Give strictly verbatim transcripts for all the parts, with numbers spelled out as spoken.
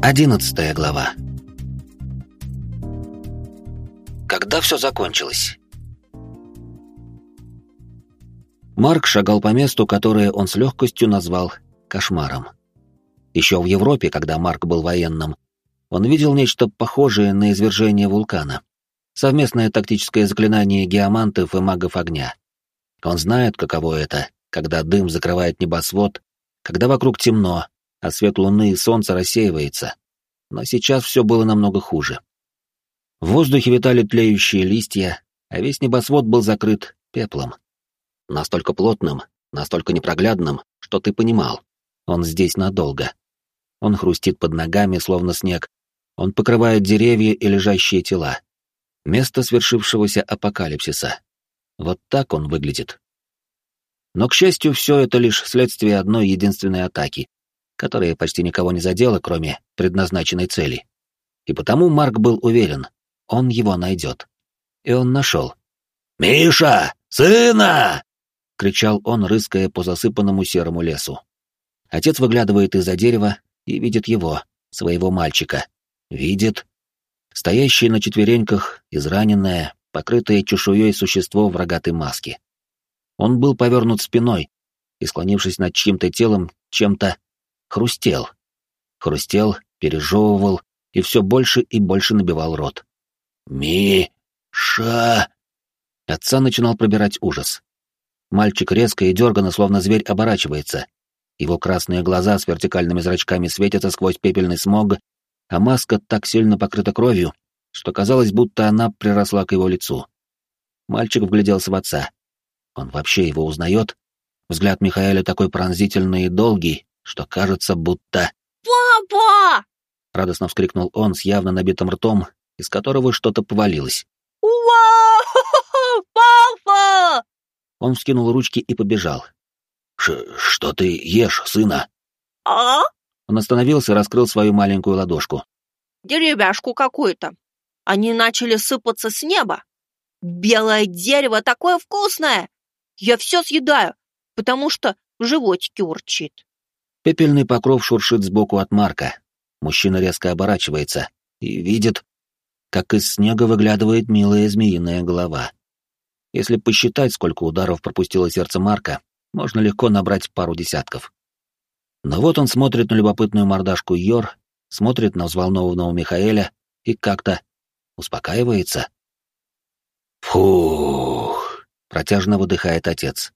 Одиннадцатая глава. Когда все закончилось? Марк шагал по месту, которое он с легкостью назвал кошмаром. Еще в Европе, когда Марк был военным, он видел нечто похожее на извержение вулкана. Совместное тактическое заклинание геомантов и магов огня. Он знает, каково это, когда дым закрывает небосвод, когда вокруг темно, а свет луны и солнца рассеивается. Но сейчас все было намного хуже. В воздухе витали тлеющие листья, а весь небосвод был закрыт пеплом. Настолько плотным, настолько непроглядным, что ты понимал, он здесь надолго. Он хрустит под ногами, словно снег, он покрывает деревья и лежащие тела. Место свершившегося апокалипсиса. Вот так он выглядит. Но, к счастью, все это лишь следствие одной единственной атаки, которая почти никого не задела, кроме предназначенной цели. И потому Марк был уверен, он его найдет. И он нашел. «Миша! Сына!» — кричал он, рыская по засыпанному серому лесу. Отец выглядывает из-за дерева и видит его, своего мальчика. Видит. Стоящее на четвереньках, израненное, покрытое чешуей существо в рогатой маске. Он был повернут спиной и, склонившись над чьим-то телом, чем-то хрустел. Хрустел, пережевывал и все больше и больше набивал рот. «Ми-ша!» Отца начинал пробирать ужас. Мальчик резко и дерганно, словно зверь, оборачивается. Его красные глаза с вертикальными зрачками светятся сквозь пепельный смог, а маска так сильно покрыта кровью, что казалось, будто она приросла к его лицу. Мальчик вгляделся в отца. Он вообще его узнает? Взгляд Михаэля такой пронзительный и долгий, что кажется, будто... «Папа!» — радостно вскрикнул он с явно набитым ртом, из которого что-то повалилось. «Вау! Папа!» Он вскинул ручки и побежал. Ш «Что ты ешь, сына?» «А?» Он остановился и раскрыл свою маленькую ладошку. «Деревяшку какую-то. Они начали сыпаться с неба. Белое дерево такое вкусное! Я все съедаю, потому что в животике урчит». Пепельный покров шуршит сбоку от Марка. Мужчина резко оборачивается и видит, как из снега выглядывает милая змеиная голова. Если посчитать, сколько ударов пропустило сердце Марка, можно легко набрать пару десятков. Но вот он смотрит на любопытную мордашку Йор, смотрит на взволнованного Михаэля и как-то успокаивается. «Фух!» — протяжно выдыхает отец.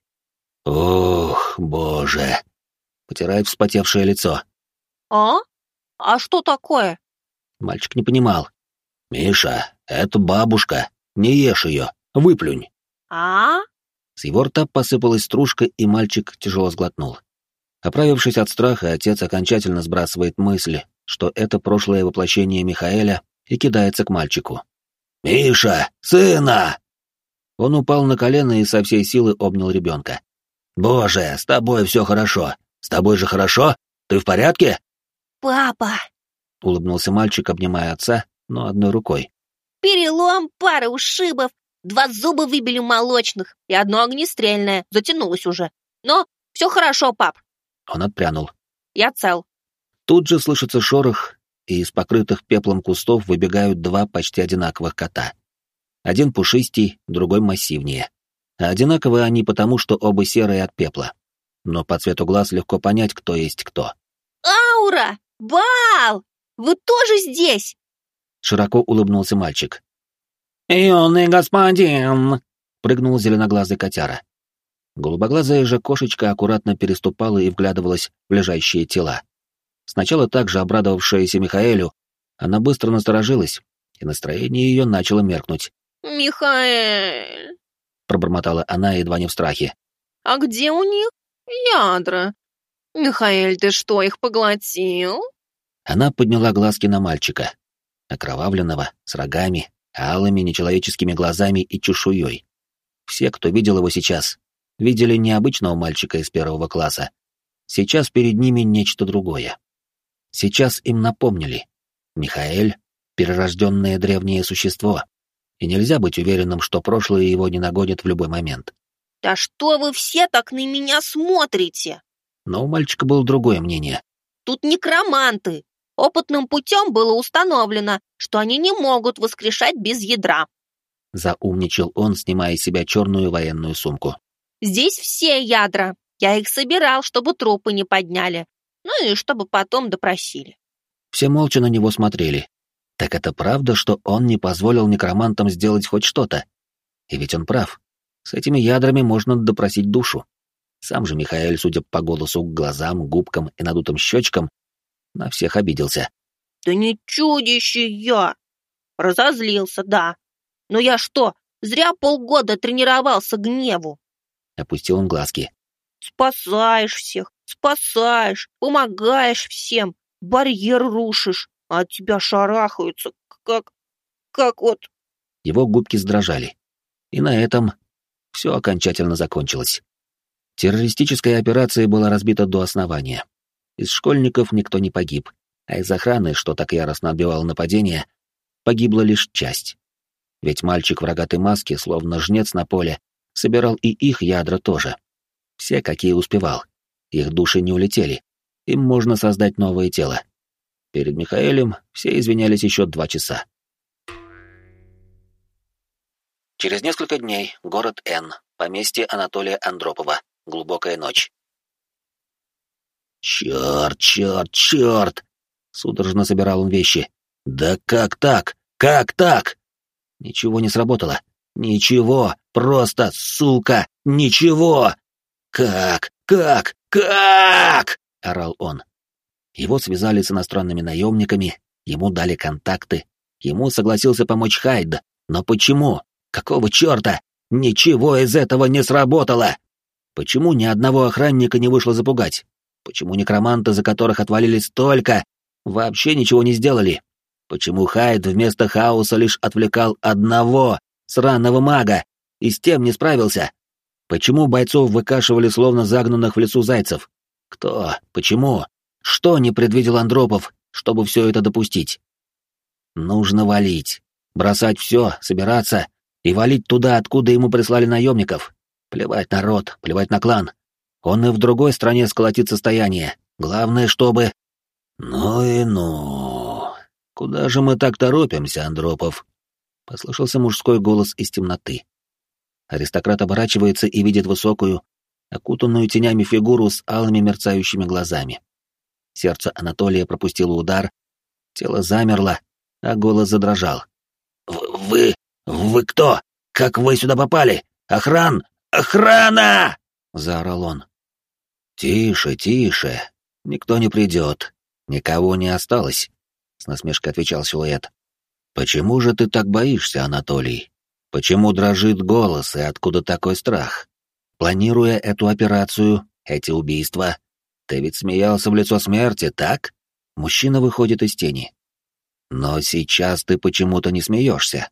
«Ох, боже!» — потирает вспотевшее лицо. «А? А что такое?» Мальчик не понимал. «Миша, это бабушка. Не ешь ее. Выплюнь». «А?» С его рта посыпалась стружка, и мальчик тяжело сглотнул. Оправившись от страха, отец окончательно сбрасывает мысли, что это прошлое воплощение Михаэля, и кидается к мальчику. «Миша, сына!» Он упал на колено и со всей силы обнял ребенка. «Боже, с тобой все хорошо. С тобой же хорошо? Ты в порядке?» «Папа!» — улыбнулся мальчик, обнимая отца, но одной рукой. «Перелом, пара ушибов, два зуба выбили молочных и одно огнестрельное, затянулось уже. Но все хорошо, пап». Он отпрянул. «Я цел». Тут же слышится шорох, и из покрытых пеплом кустов выбегают два почти одинаковых кота. Один пушистей, другой массивнее. А одинаковые они потому, что оба серые от пепла. Но по цвету глаз легко понять, кто есть кто. «Аура! Бал! Вы тоже здесь?» Широко улыбнулся мальчик. «Юный господин!» — прыгнул зеленоглазый котяра. Голубоглазая же кошечка аккуратно переступала и вглядывалась в лежащие тела. Сначала также обрадовавшаяся Михаэлю, она быстро насторожилась, и настроение ее начало меркнуть. «Михаэль!» — пробормотала она едва не в страхе. «А где у них ядра? Михаэль, ты что, их поглотил?» Она подняла глазки на мальчика, окровавленного, с рогами, алыми нечеловеческими глазами и чешуей. Все, кто видел его сейчас, видели не обычного мальчика из первого класса. Сейчас перед ними нечто другое. Сейчас им напомнили. Михаэль — перерожденное древнее существо, и нельзя быть уверенным, что прошлое его не нагонит в любой момент. «Да что вы все так на меня смотрите?» Но у мальчика было другое мнение. «Тут некроманты, Опытным путем было установлено, что они не могут воскрешать без ядра. Заумничал он, снимая с себя черную военную сумку. Здесь все ядра. Я их собирал, чтобы трупы не подняли. Ну и чтобы потом допросили. Все молча на него смотрели. Так это правда, что он не позволил некромантам сделать хоть что-то? И ведь он прав. С этими ядрами можно допросить душу. Сам же Михаэль, судя по голосу, глазам, губкам и надутым щечкам, на всех обиделся. Да не чудище я! Разозлился, да. Но я что, зря полгода тренировался гневу? Опустил он глазки. Спасаешь всех, спасаешь, помогаешь всем, барьер рушишь, а от тебя шарахаются, как... как вот... Его губки задрожали. И на этом все окончательно закончилось. Террористическая операция была разбита до основания. Из школьников никто не погиб, а из охраны, что так яростно отбивало нападение, погибла лишь часть. Ведь мальчик в рогатой маске, словно жнец на поле, собирал и их ядра тоже. Все, какие успевал. Их души не улетели. Им можно создать новое тело. Перед Михаэлем все извинялись еще два часа. Через несколько дней. Город Н. Поместье Анатолия Андропова. Глубокая ночь. «Черт, черт, черт!» — судорожно собирал он вещи. «Да как так? Как так?» Ничего не сработало. Ничего! Просто, сука, ничего! «Как? Как? Как?» — орал он. Его связали с иностранными наемниками, ему дали контакты, ему согласился помочь Хайд. Но почему? Какого черта? Ничего из этого не сработало! Почему ни одного охранника не вышло запугать? Почему некроманты, за которых отвалили столько, вообще ничего не сделали? Почему Хайд вместо хаоса лишь отвлекал одного сраного мага и с тем не справился? Почему бойцов выкашивали словно загнанных в лесу зайцев? Кто? Почему? Что не предвидел Андропов, чтобы все это допустить? Нужно валить. Бросать все, собираться и валить туда, откуда ему прислали наемников. Плевать на род, плевать на клан. Он и в другой стране сколотит состояние. Главное, чтобы... Ну и ну... Куда же мы так торопимся, Андропов? Послышался мужской голос из темноты. Аристократ оборачивается и видит высокую, окутанную тенями фигуру с алыми мерцающими глазами. Сердце Анатолия пропустило удар, тело замерло, а голос задрожал. «Вы... вы кто? Как вы сюда попали? Охран! Охрана!» — заорал он. «Тише, тише. Никто не придет. Никого не осталось», — с насмешкой отвечал силуэт. «Почему же ты так боишься, Анатолий? Почему дрожит голос и откуда такой страх? Планируя эту операцию, эти убийства, ты ведь смеялся в лицо смерти, так?» Мужчина выходит из тени. «Но сейчас ты почему-то не смеешься».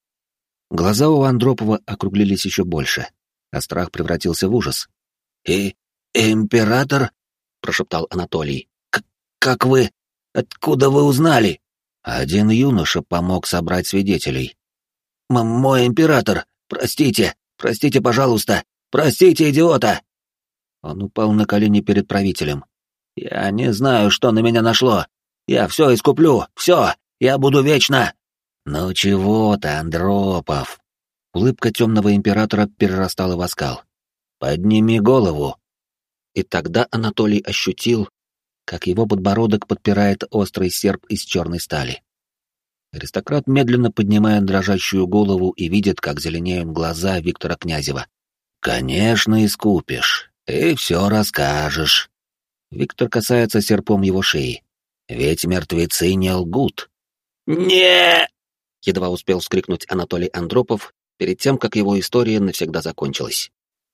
Глаза у Андропова округлились еще больше, а страх превратился в ужас. «И... император?» — прошептал Анатолий. К «Как вы... откуда вы узнали?» Один юноша помог собрать свидетелей. М «Мой император! Простите! Простите, пожалуйста! Простите, идиота!» Он упал на колени перед правителем. «Я не знаю, что на меня нашло. Я все искуплю, все! Я буду вечно!» «Ну чего ты, Андропов?» Улыбка темного императора перерастала в оскал. «Подними голову!» И тогда Анатолий ощутил, как его подбородок подпирает острый серп из черной стали. Аристократ медленно поднимает дрожащую голову и видит, как зеленеют глаза Виктора Князева. «Конечно, искупишь, и все расскажешь». Виктор касается серпом его шеи. «Ведь мертвецы не лгут». «Не!» — едва успел вскрикнуть Анатолий Андропов перед тем, как его история навсегда закончилась.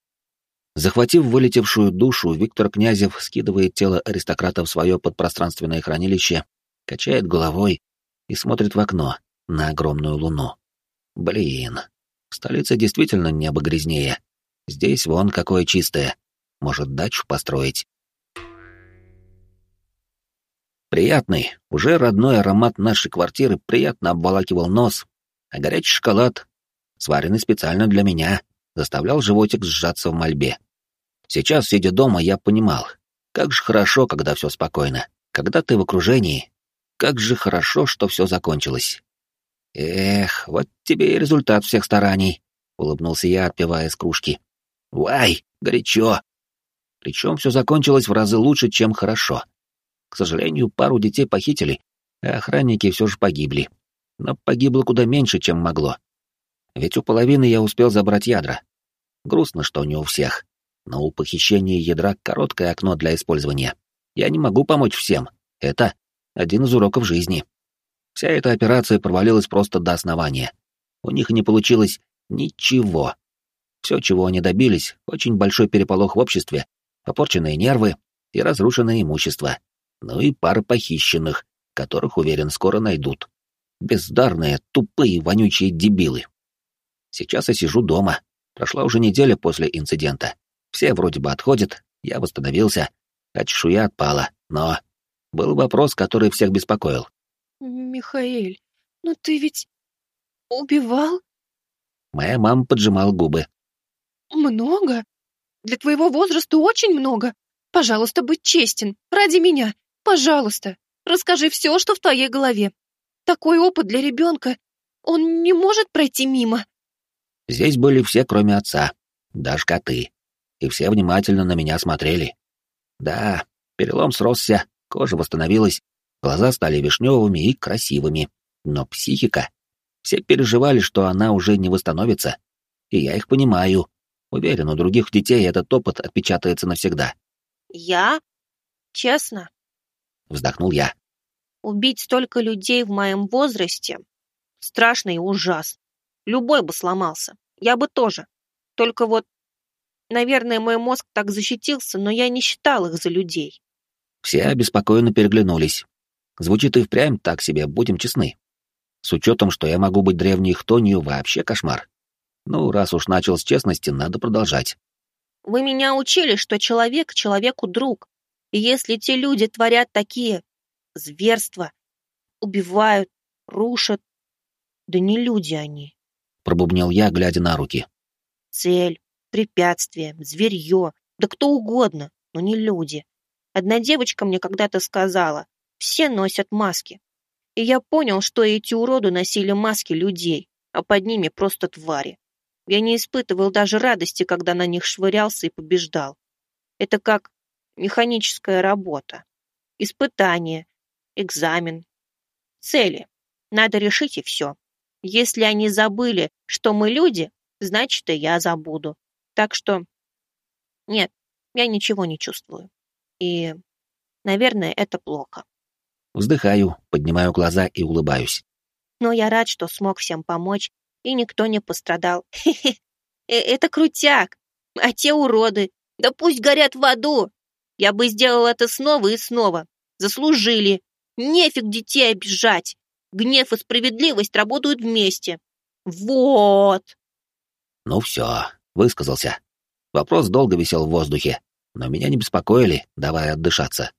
Захватив вылетевшую душу, Виктор Князев скидывает тело аристократа в свое подпространственное хранилище, качает головой и смотрит в окно на огромную луну. Блин, в столице действительно небо грязнее. Здесь вон какое чистое. Может, дачу построить. Приятный, уже родной аромат нашей квартиры приятно обволакивал нос, а горячий шоколад, сваренный специально для меня, заставлял животик сжаться в мольбе. Сейчас, сидя дома, я понимал, как же хорошо, когда все спокойно, когда ты в окружении, как же хорошо, что все закончилось. Эх, вот тебе и результат всех стараний, улыбнулся я, отпивая из кружки. Вай, горячо. Причем все закончилось в разы лучше, чем хорошо. К сожалению, пару детей похитили, а охранники все же погибли. Но погибло куда меньше, чем могло. Ведь у половины я успел забрать ядра. Грустно, что не у всех. Но у похищения ядра короткое окно для использования. Я не могу помочь всем. Это один из уроков жизни. Вся эта операция провалилась просто до основания. У них не получилось ничего. Все, чего они добились, очень большой переполох в обществе, попорченные нервы и разрушенное имущество. Ну и пара похищенных, которых, уверен, скоро найдут. Бездарные, тупые, вонючие дебилы. Сейчас я сижу дома. Прошла уже неделя после инцидента. Все вроде бы отходят, я восстановился, а чешуя отпала, но... Был вопрос, который всех беспокоил. Михаэль, ну ты ведь убивал? Моя мама поджимала губы. Много? Для твоего возраста очень много. Пожалуйста, будь честен, ради меня. Пожалуйста, расскажи все, что в твоей голове. Такой опыт для ребенка, он не может пройти мимо. Здесь были все, кроме отца, даже коты. И все внимательно на меня смотрели. Да, перелом сросся, кожа восстановилась, глаза стали вишневыми и красивыми. Но психика... Все переживали, что она уже не восстановится. И я их понимаю. Уверен, у других детей этот опыт отпечатается навсегда. Я? Честно? Вздохнул я. Убить столько людей в моем возрасте страшно и ужасно. Любой бы сломался. Я бы тоже. Только вот, наверное, мой мозг так защитился, но я не считал их за людей. Все обеспокоенно переглянулись. Звучит и впрямь так себе, будем честны. С учетом, что я могу быть древней хтонью, вообще кошмар. Ну, раз уж начал с честности, надо продолжать. Вы меня учили, что человек человеку друг. И если те люди творят такие зверства, убивают, рушат, да не люди они. Пробубнил я, глядя на руки. Цель, препятствие, зверье, да кто угодно, но не люди. Одна девочка мне когда-то сказала, все носят маски. И я понял, что эти уроды носили маски людей, а под ними просто твари. Я не испытывал даже радости, когда на них швырялся и побеждал. Это как механическая работа. Испытание, экзамен, цели. Надо решить и все. Если они забыли, что мы люди, значит, и я забуду. Так что нет, я ничего не чувствую. И, наверное, это плохо. Вздыхаю, поднимаю глаза и улыбаюсь. Но я рад, что смог всем помочь, и никто не пострадал. Хе-хе, это крутяк. А те уроды, да пусть горят в аду. Я бы сделал это снова и снова. Заслужили. Нефиг детей обижать. Гнев и справедливость работают вместе. Вот. Ну все, высказался. Вопрос долго висел в воздухе, но меня не беспокоили, давая отдышаться.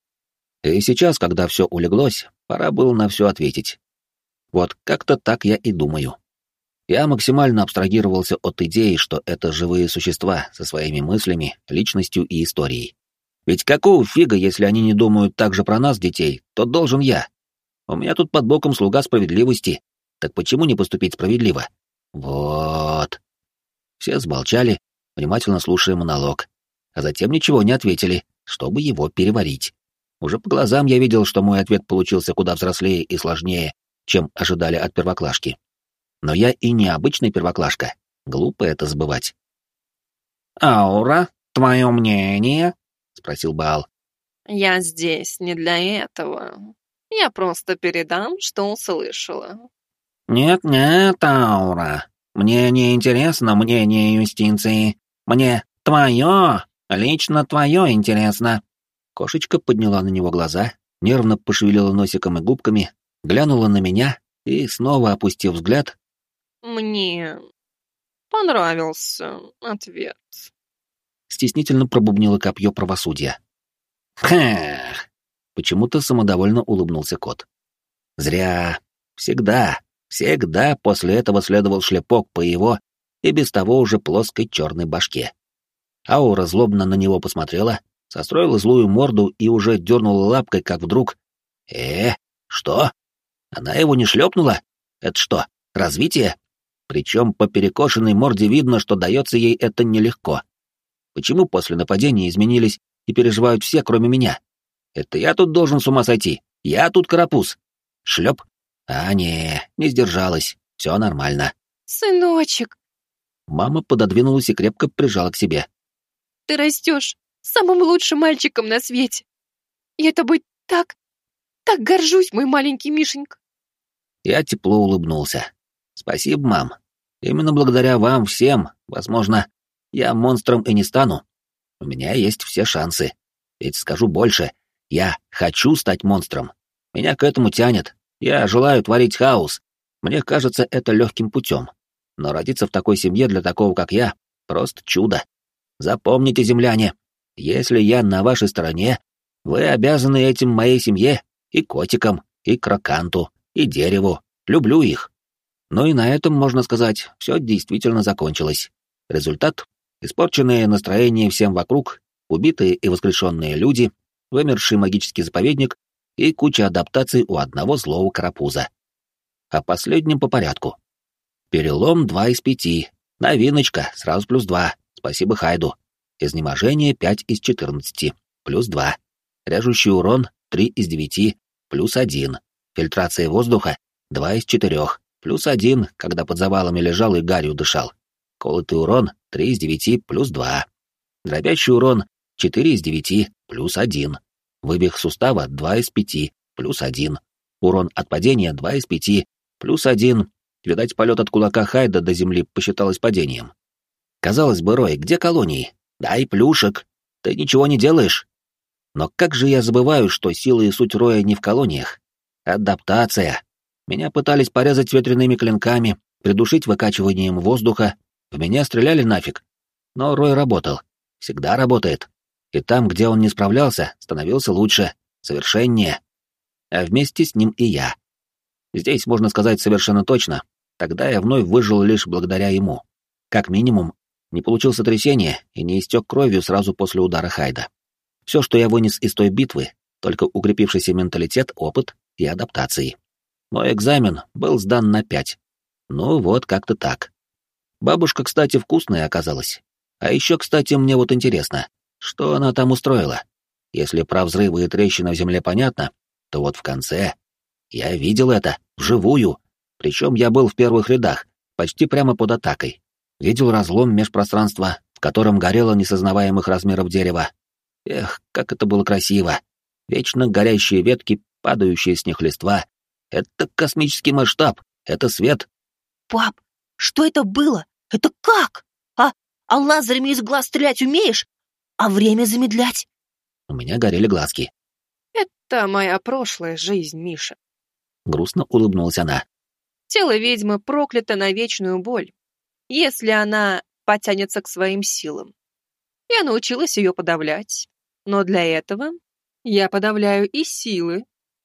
И сейчас, когда все улеглось, пора было на все ответить. Вот как-то так я и думаю. Я максимально абстрагировался от идеи, что это живые существа со своими мыслями, личностью и историей. Ведь какого фига, если они не думают так же про нас, детей, то должен я? У меня тут под боком слуга справедливости, так почему не поступить справедливо? Вот. Все замолчали, внимательно слушая монолог, а затем ничего не ответили, чтобы его переварить. Уже по глазам я видел, что мой ответ получился куда взрослее и сложнее, чем ожидали от первоклашки. Но я и не обычный первоклашка, глупо это забывать. «Аура, твое мнение?» — спросил Баал. «Я здесь не для этого. Я просто передам, что услышала». «Нет-нет, Аура, мне не интересно мнение юстиции. Мне твое, лично твое интересно». Кошечка подняла на него глаза, нервно пошевелила носиком и губками, глянула на меня и, снова опустив взгляд... «Мне понравился ответ». Стеснительно пробубнило копье правосудия. «Хэх!» — почему-то самодовольно улыбнулся кот. «Зря. Всегда, всегда после этого следовал шлепок по его и без того уже плоской черной башке». Аура злобно на него посмотрела, состроила злую морду и уже дернула лапкой, как вдруг... Э, Что? Она его не шлепнула? Это что, развитие? Причем по перекошенной морде видно, что дается ей это нелегко. Почему после нападения изменились и переживают все, кроме меня? Это я тут должен с ума сойти. Я тут карапуз. Шлеп? А, не, не сдержалась. Все нормально. Сыночек. Мама пододвинулась и крепко прижала к себе. Ты растешь самым лучшим мальчиком на свете. Я тобой так, так горжусь, мой маленький Мишенька. Я тепло улыбнулся. Спасибо, мам. Именно благодаря вам всем, возможно, я монстром и не стану. У меня есть все шансы. Ведь скажу больше, я хочу стать монстром. Меня к этому тянет. Я желаю творить хаос. Мне кажется, это легким путем. Но родиться в такой семье для такого, как я, просто чудо. Запомните, земляне, если я на вашей стороне, вы обязаны этим моей семье и котикам, и кроканту, и дереву. Люблю их. Ну и на этом, можно сказать, все действительно закончилось. Результат — испорченное настроение всем вокруг, убитые и воскрешенные люди, вымерший магический заповедник и куча адаптаций у одного злого карапуза. А последним по порядку. Перелом два из пяти, новиночка, сразу плюс два, спасибо Хайду. Изнеможение пять из четырнадцати, плюс два. Режущий урон три из девяти, плюс один. Фильтрация воздуха два из четырёх, плюс один, когда под завалами лежал и гарью дышал. Колотый урон три из девяти, плюс два. Дробящий урон четыре из девяти, плюс один. Вывих сустава два из пяти, плюс один. Урон от падения два из пяти, плюс один. Видать, полет от кулака Хайда до земли посчиталось падением. Казалось бы, Рой, где колонии? Дай плюшек. Ты ничего не делаешь. Но как же я забываю, что сила и суть Роя не в колониях. Адаптация. Меня пытались порезать ветряными клинками, придушить выкачиванием воздуха. В меня стреляли нафиг. Но Рой работал. Всегда работает. И там, где он не справлялся, становился лучше, совершеннее. А вместе с ним и я. Здесь можно сказать совершенно точно. Тогда я вновь выжил лишь благодаря ему. Как минимум, не получил сотрясения и не истек кровью сразу после удара Хайда. Все, что я вынес из той битвы, только укрепившийся менталитет, опыт и адаптации. Мой экзамен был сдан на пять. Ну вот, как-то так. Бабушка, кстати, вкусная оказалась. А еще, кстати, мне вот интересно, что она там устроила? Если про взрывы и трещины в земле понятно, то вот в конце... Я видел это, вживую. Причем я был в первых рядах, почти прямо под атакой. Видел разлом межпространства, в котором горело несознаваемых размеров дерево. Эх, как это было красиво. Вечно горящие ветки, падающие с них листва. Это космический масштаб, это свет. Пап, что это было? Это как? А, а лазерами из глаз стрелять умеешь? А время замедлять? У меня горели глазки. Это моя прошлая жизнь, Миша. Грустно улыбнулась она. Тело ведьмы проклято на вечную боль, если она потянется к своим силам. Я научилась ее подавлять, но для этого я подавляю и силы.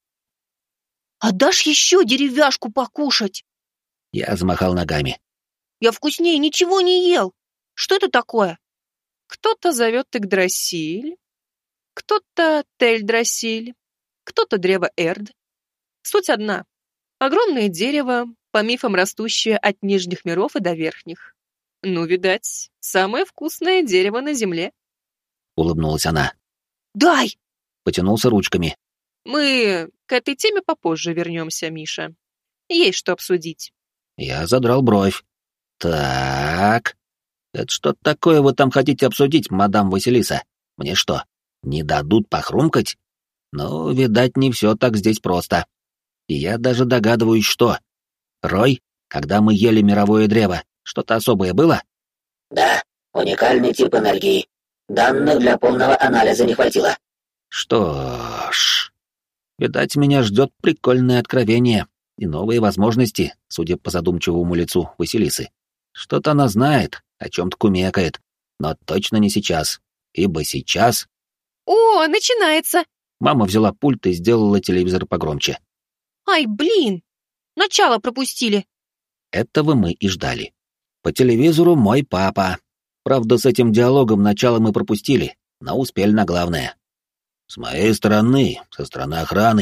Отдашь еще деревяшку покушать? Я замахал ногами. Я вкуснее ничего не ел. Что это такое? Кто-то зовет Игдрасиль, кто-то Тельдрасиль, кто-то древо Эрд. Суть одна. Огромное дерево, по мифам растущее от нижних миров и до верхних. Ну, видать, самое вкусное дерево на земле. Улыбнулась она. Дай! Потянулся ручками. Мы к этой теме попозже вернемся, Миша. Есть что обсудить. Я задрал бровь. Так... Это что такое вы там хотите обсудить, мадам Василиса? Мне что, не дадут похрумкать? Ну, видать, не все так здесь просто. И я даже догадываюсь, что... Рой, когда мы ели мировое древо, что-то особое было? Да, уникальный тип энергии. Данных для полного анализа не хватило. Что ж... Видать, меня ждет прикольное откровение и новые возможности, судя по задумчивому лицу Василисы. Что-то она знает, о чем-то кумекает, но точно не сейчас, ибо сейчас... О, начинается! Мама взяла пульт и сделала телевизор погромче. Ай, блин! Начало пропустили. Этого мы и ждали. По телевизору мой папа. Правда, с этим диалогом начало мы пропустили, но успели на главное. С моей стороны, со стороны охраны,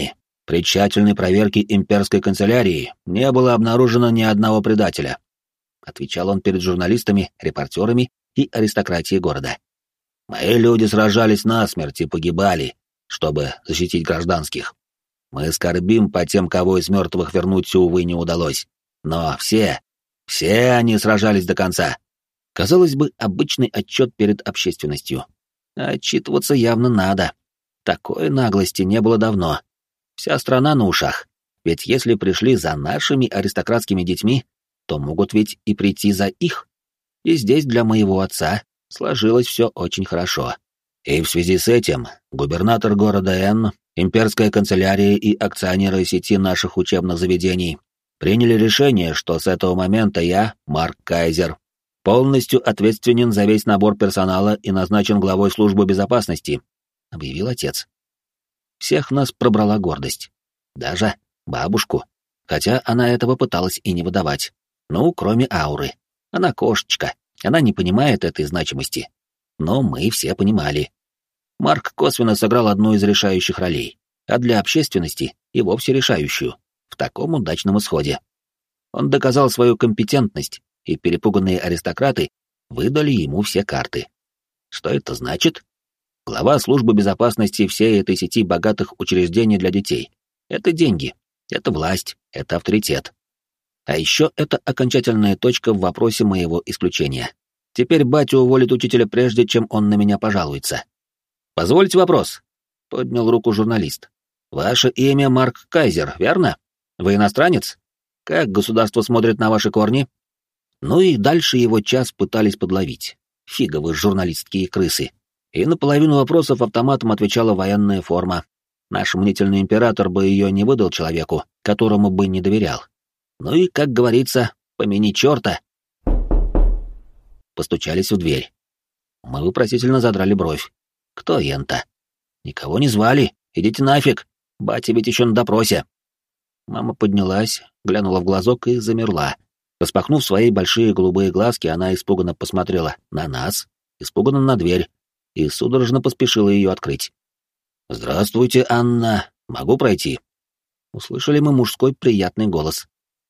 При тщательной проверке имперской канцелярии не было обнаружено ни одного предателя. Отвечал он перед журналистами, репортерами и аристократией города. Мои люди сражались насмерть и погибали, чтобы защитить гражданских. Мы скорбим по тем, кого из мертвых вернуть, увы, не удалось. Но все, все они сражались до конца. Казалось бы, обычный отчет перед общественностью. А отчитываться явно надо. Такой наглости не было давно. Вся страна на ушах. Ведь если пришли за нашими аристократскими детьми, то могут ведь и прийти за их. И здесь для моего отца сложилось все очень хорошо. И в связи с этим губернатор города Н, имперская канцелярия и акционеры сети наших учебных заведений приняли решение, что с этого момента я, Марк Кайзер, полностью ответственен за весь набор персонала и назначен главой службы безопасности, — объявил отец. Всех нас пробрала гордость. Даже бабушку, хотя она этого пыталась и не выдавать. Ну, кроме Ауры. Она кошечка, она не понимает этой значимости. Но мы все понимали. Марк косвенно сыграл одну из решающих ролей, а для общественности и вовсе решающую, в таком удачном исходе. Он доказал свою компетентность, и перепуганные аристократы выдали ему все карты. Что это значит? Глава службы безопасности всей этой сети богатых учреждений для детей. Это деньги, это власть, это авторитет. А еще это окончательная точка в вопросе моего исключения. Теперь батя уволит учителя прежде, чем он на меня пожалуется. «Позвольте вопрос», — поднял руку журналист. «Ваше имя Марк Кайзер, верно? Вы иностранец? Как государство смотрит на ваши корни?» Ну и дальше его час пытались подловить. Фиговы журналистские крысы. И на половину вопросов автоматом отвечала военная форма. Наш мнительный император бы ее не выдал человеку, которому бы не доверял. Ну и, как говорится, помяни черта. Постучались в дверь. Мы вопросительно задрали бровь. Кто ента? Никого не звали. Идите нафиг. Батя ведь еще на допросе. Мама поднялась, глянула в глазок и замерла. Распахнув свои большие голубые глазки, она испуганно посмотрела на нас, испуганно на дверь, и судорожно поспешила ее открыть. «Здравствуйте, Анна. Могу пройти?» Услышали мы мужской приятный голос.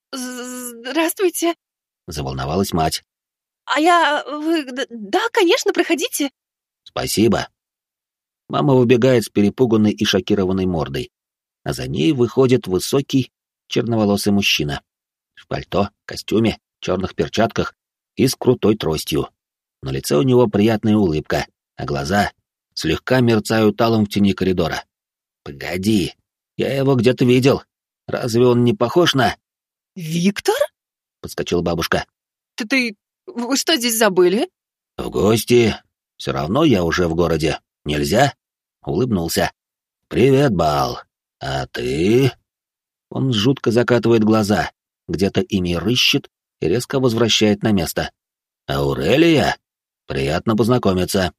«Здравствуйте», — заволновалась мать. «А я... Вы... Да, конечно, проходите». «Спасибо». Мама выбегает с перепуганной и шокированной мордой, а за ней выходит высокий, черноволосый мужчина. В пальто, костюме, черных перчатках и с крутой тростью. На лице у него приятная улыбка, а глаза слегка мерцают алым в тени коридора. «Погоди, я его где-то видел. Разве он не похож на...» «Виктор?» — подскочила бабушка. «Ты... ты... Вы что здесь забыли?» «В гости. Все равно я уже в городе. Нельзя?» — улыбнулся. «Привет, Бал. А ты...» Он жутко закатывает глаза, где-то ими рыщет и резко возвращает на место. «Аурелия? Приятно познакомиться».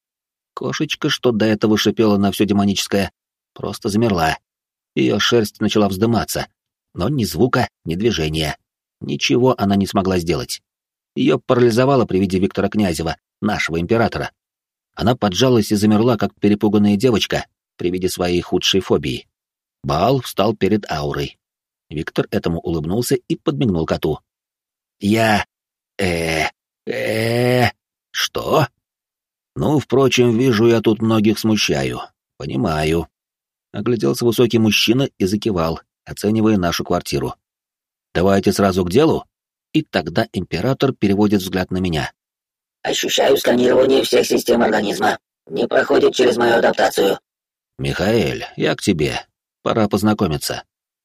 Кошечка, что до этого шипела на все демоническое, просто замерла. Ее шерсть начала вздыматься, но ни звука, ни движения. Ничего она не смогла сделать. Ее парализовало при виде Виктора Князева, нашего императора. Она поджалась и замерла, как перепуганная девочка при виде своей худшей фобии. Баал встал перед Аурой. Виктор этому улыбнулся и подмигнул коту. «Я... э... э... что?» «Ну, впрочем, вижу, я тут многих смущаю. Понимаю». Огляделся высокий мужчина и закивал, оценивая нашу квартиру. «Давайте сразу к делу?» И тогда император переводит взгляд на меня. «Ощущаю сканирование всех систем организма. Не проходит через мою адаптацию». «Михаэль, я к тебе. Пора познакомиться».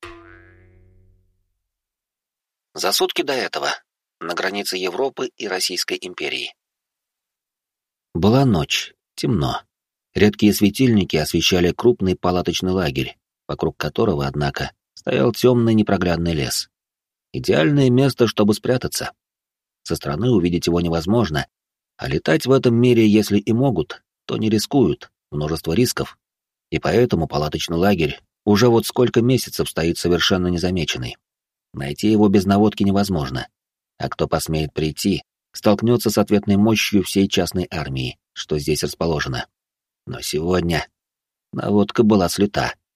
За сутки до этого, на границе Европы и Российской империи. Была ночь, темно. Редкие светильники освещали крупный палаточный лагерь, вокруг которого, однако, стоял темный непроглядный лес. Идеальное место, чтобы спрятаться. Со стороны увидеть его невозможно, а летать в этом мире, если и могут, то не рискуют, множество рисков. И поэтому палаточный лагерь уже вот сколько месяцев стоит совершенно незамеченный. Найти его без наводки невозможно, а кто посмеет прийти, столкнется с ответной мощью всей частной армии, что здесь расположено. Но сегодня наводка была слета.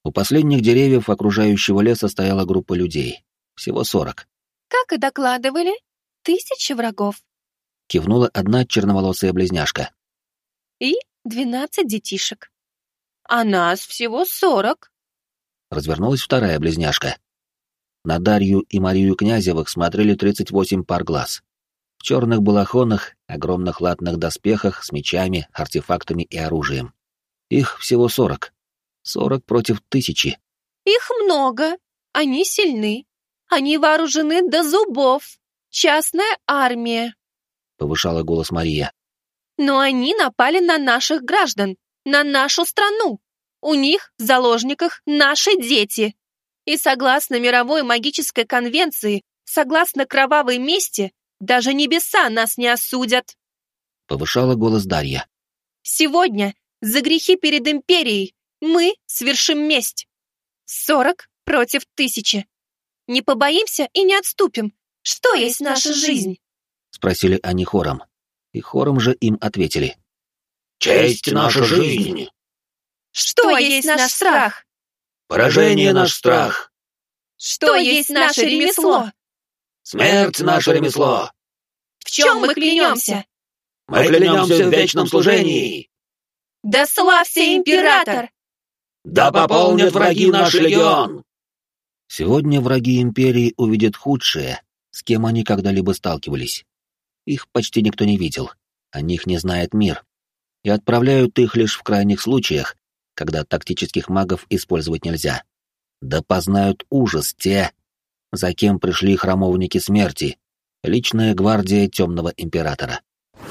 У последних деревьев окружающего леса стояла группа людей. Всего сорок. Как и докладывали, тысячи врагов. Кивнула одна черноволосая близняшка. И двенадцать детишек. А нас всего сорок. Развернулась вторая близняшка. На Дарью и Марию Князевых смотрели тридцать восемь пар глаз. В черных балахонах, огромных латных доспехах с мечами, артефактами и оружием. Их всего сорок. Сорок против тысячи. Их много. Они сильны. Они вооружены до зубов. Частная армия. Повышала голос Мария. Но они напали на наших граждан, на нашу страну. У них в заложниках наши дети. И согласно мировой магической конвенции, согласно кровавой мести, даже небеса нас не осудят. Повышала голос Дарья. Сегодня за грехи перед империей мы свершим месть. Сорок против тысячи. Не побоимся и не отступим. Что есть наша жизнь? Спросили они хором. И хором же им ответили. Честь наша жизнь. Что есть наш страх? Поражение наш страх. Что есть наше ремесло? Смерть наше ремесло. В чем мы клянемся? Мы клянемся в вечном служении. Да славься император! Да пополнят враги наш легион. Сегодня враги империи увидят худшее, с кем они когда-либо сталкивались. Их почти никто не видел, о них не знает мир, и отправляют их лишь в крайних случаях, когда тактических магов использовать нельзя. Да познают ужас те, за кем пришли храмовники смерти, личная гвардия Темного Императора.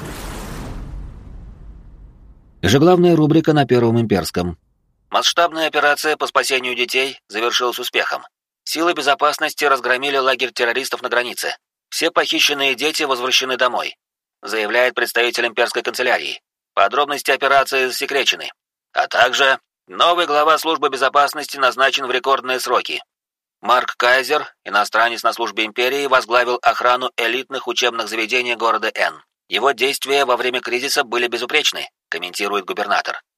Ежеглавная рубрика на Первом Имперском. Масштабная операция по спасению детей завершилась успехом. Силы безопасности разгромили лагерь террористов на границе. Все похищенные дети возвращены домой, заявляет представитель имперской канцелярии. Подробности операции засекречены. А также новый глава службы безопасности назначен в рекордные сроки. Марк Кайзер, иностранец на службе империи, возглавил охрану элитных учебных заведений города Н. Его действия во время кризиса были безупречны, комментирует губернатор.